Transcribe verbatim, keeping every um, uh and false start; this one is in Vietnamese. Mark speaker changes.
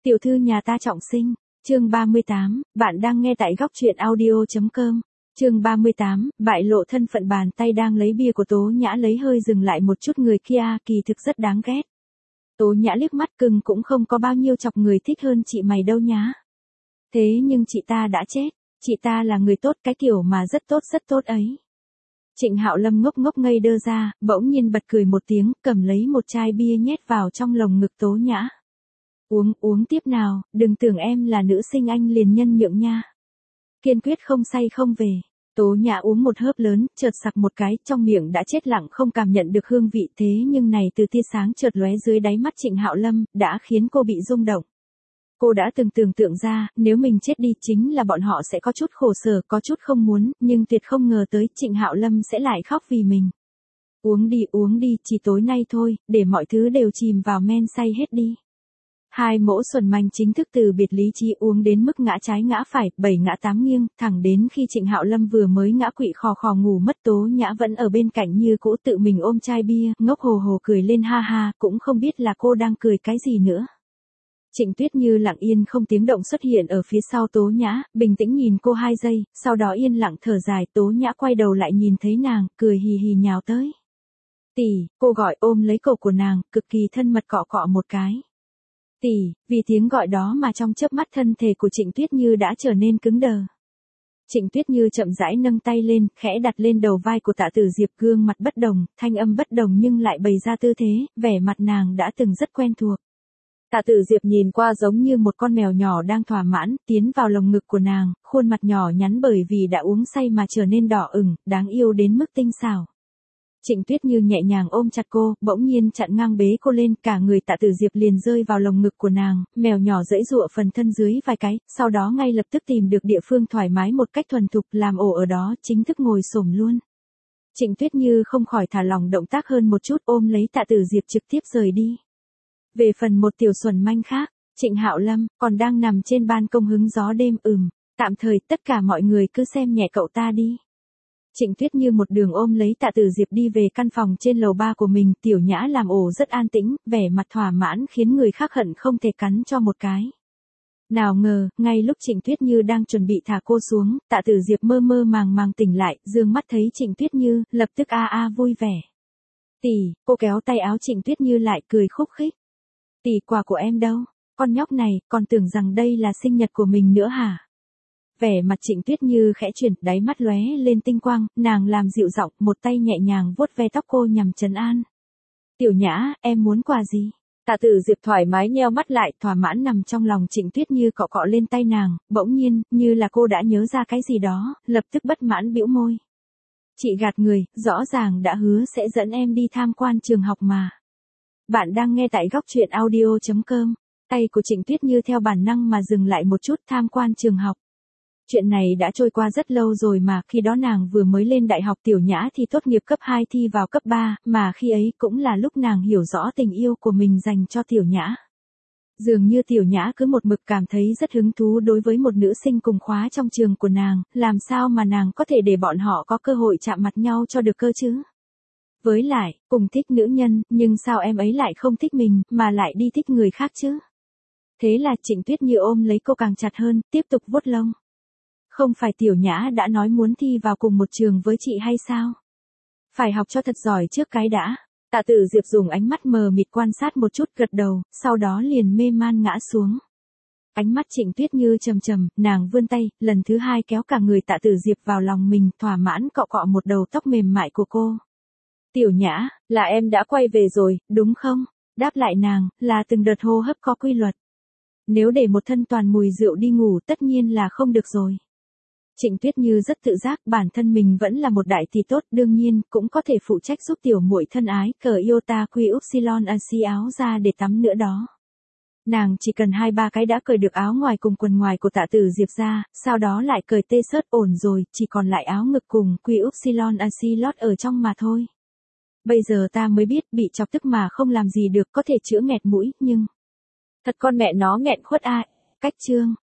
Speaker 1: Tiểu thư nhà ta trọng sinh, chương ba mươi tám, bạn đang nghe tại góc truyện audio.com. Chương ba mươi tám, bại lộ thân phận. Bàn tay đang lấy bia của Tố Nhã lấy hơi dừng lại một chút, người kia kỳ thực rất đáng ghét. Tố Nhã liếc mắt, cưng cũng không có bao nhiêu chọc người thích hơn chị mày đâu nhá. Thế nhưng chị ta đã chết, chị ta là người tốt, cái kiểu mà rất tốt rất tốt ấy. Trịnh Hạo Lâm ngốc ngốc ngây đơ ra, bỗng nhiên bật cười một tiếng, cầm lấy một chai bia nhét vào trong lồng ngực Tố Nhã. Uống, uống tiếp nào, đừng tưởng em là nữ sinh anh liền nhân nhượng nha. Kiên quyết không say không về. Tố Nhã uống một hớp lớn, chợt sặc một cái, trong miệng đã chết lặng không cảm nhận được hương vị, thế nhưng này từ tia sáng chợt lóe dưới đáy mắt Trịnh Hạo Lâm, đã khiến cô bị rung động. Cô đã từng tưởng tượng ra, nếu mình chết đi chính là bọn họ sẽ có chút khổ sở, có chút không muốn, nhưng tuyệt không ngờ tới Trịnh Hạo Lâm sẽ lại khóc vì mình. Uống đi, uống đi, chỉ tối nay thôi, để mọi thứ đều chìm vào men say hết đi. Hai mẫu xuẩn manh chính thức từ biệt lý trí, uống đến mức ngã trái ngã phải, bảy ngã tám nghiêng, thẳng đến khi Trịnh Hạo Lâm vừa mới ngã quỵ khò khò ngủ mất. Tố Nhã vẫn ở bên cạnh như cũ, tự mình ôm chai bia, ngốc hồ hồ cười lên ha ha, cũng không biết là cô đang cười cái gì nữa. Trịnh Tuyết Như lặng yên không tiếng động xuất hiện ở phía sau Tố Nhã, bình tĩnh nhìn cô hai giây, sau đó yên lặng thở dài. Tố Nhã quay đầu lại nhìn thấy nàng, cười hì hì nhào tới. Tỷ, cô gọi, ôm lấy cổ của nàng, cực kỳ thân mật cọ cọ một cái. Tỷ, vì tiếng gọi đó mà trong chớp mắt thân thể của Trịnh Tuyết Như đã trở nên cứng đờ. Trịnh Tuyết Như chậm rãi nâng tay lên, khẽ đặt lên đầu vai của Tạ Tử Diệp, gương mặt bất đồng, thanh âm bất đồng nhưng lại bày ra tư thế, vẻ mặt nàng đã từng rất quen thuộc. Tạ Tử Diệp nhìn qua giống như một con mèo nhỏ đang thỏa mãn, tiến vào lồng ngực của nàng, khuôn mặt nhỏ nhắn bởi vì đã uống say mà trở nên đỏ ửng, đáng yêu đến mức tinh xảo. Trịnh Tuyết Như nhẹ nhàng ôm chặt cô, bỗng nhiên chặn ngang bế cô lên, cả người Tạ Tử Diệp liền rơi vào lồng ngực của nàng, mèo nhỏ giãy giụa phần thân dưới vài cái, sau đó ngay lập tức tìm được địa phương thoải mái một cách thuần thục, làm ổ ở đó, chính thức ngồi xổm luôn. Trịnh Tuyết Như không khỏi thả lỏng động tác hơn một chút, ôm lấy Tạ Tử Diệp trực tiếp rời đi. Về phần một tiểu xuẩn manh khác, Trịnh Hạo Lâm còn đang nằm trên ban công hứng gió đêm. Ừm, tạm thời tất cả mọi người cứ xem nhẹ cậu ta đi. Trịnh Tuyết Như một đường ôm lấy Tạ Tử Diệp đi về căn phòng trên lầu ba của mình. Tiểu Nhã làm ổ rất an tĩnh, vẻ mặt thỏa mãn khiến người khác hận không thể cắn cho một cái. Nào ngờ, ngay lúc Trịnh Tuyết Như đang chuẩn bị thả cô xuống, Tạ Tử Diệp mơ mơ màng màng tỉnh lại, dương mắt thấy Trịnh Tuyết Như, lập tức a a vui vẻ. Tỷ, cô kéo tay áo Trịnh Tuyết Như lại, cười khúc khích. Tỷ, quà của em đâu? Con nhóc này, còn tưởng rằng đây là sinh nhật của mình nữa hả? Vẻ mặt Trịnh Tuyết Như khẽ chuyển, đáy mắt lóe lên tinh quang, nàng làm dịu giọng, một tay nhẹ nhàng vuốt ve tóc cô nhằm trấn an. Tiểu Nhã, em muốn quà gì? Tạ Tử Diệp thoải mái nheo mắt lại, thỏa mãn nằm trong lòng Trịnh Tuyết Như, cọ cọ lên tay nàng, bỗng nhiên, như là cô đã nhớ ra cái gì đó, lập tức bất mãn bĩu môi. Chị gạt người, rõ ràng đã hứa sẽ dẫn em đi tham quan trường học mà. Bạn đang nghe tại góc truyện audio.com. Tay của Trịnh Tuyết Như theo bản năng mà dừng lại một chút. Tham quan trường học. Chuyện này đã trôi qua rất lâu rồi mà, khi đó nàng vừa mới lên đại học, Tiểu Nhã thì tốt nghiệp cấp hai thi vào cấp ba, mà khi ấy cũng là lúc nàng hiểu rõ tình yêu của mình dành cho Tiểu Nhã. Dường như Tiểu Nhã cứ một mực cảm thấy rất hứng thú đối với một nữ sinh cùng khóa trong trường của nàng, làm sao mà nàng có thể để bọn họ có cơ hội chạm mặt nhau cho được cơ chứ? Với lại, cùng thích nữ nhân, nhưng sao em ấy lại không thích mình, mà lại đi thích người khác chứ? Thế là Trịnh Tuyết Như ôm lấy cô càng chặt hơn, tiếp tục vuốt lông. Không phải Tiểu Nhã đã nói muốn thi vào cùng một trường với chị hay sao? Phải học cho thật giỏi trước cái đã. Tạ Tử Diệp dùng ánh mắt mờ mịt quan sát một chút, gật đầu, sau đó liền mê man ngã xuống. Ánh mắt Trịnh Tuyết Như trầm trầm, nàng vươn tay, lần thứ hai kéo cả người Tạ Tử Diệp vào lòng mình, thỏa mãn cọ cọ một đầu tóc mềm mại của cô. Tiểu Nhã, là em đã quay về rồi, đúng không? Đáp lại nàng, là từng đợt hô hấp có quy luật. Nếu để một thân toàn mùi rượu đi ngủ tất nhiên là không được rồi. Trịnh Tuyết Như rất tự giác, bản thân mình vẫn là một đại tỷ tốt, đương nhiên, cũng có thể phụ trách giúp tiểu muội thân ái, cờ Iota Quy Upsilon Asi áo ra để tắm nữa đó. Nàng chỉ cần hai ba cái đã cởi được áo ngoài cùng quần ngoài của Tạ Tử Diệp ra, sau đó lại cởi tê sớt ổn rồi, chỉ còn lại áo ngực cùng Quy Upsilon Asi lót ở trong mà thôi. Bây giờ ta mới biết, bị chọc tức mà không làm gì được, có thể chữa nghẹt mũi, nhưng... Thật con mẹ nó nghẹn khuất ai. Cách chương.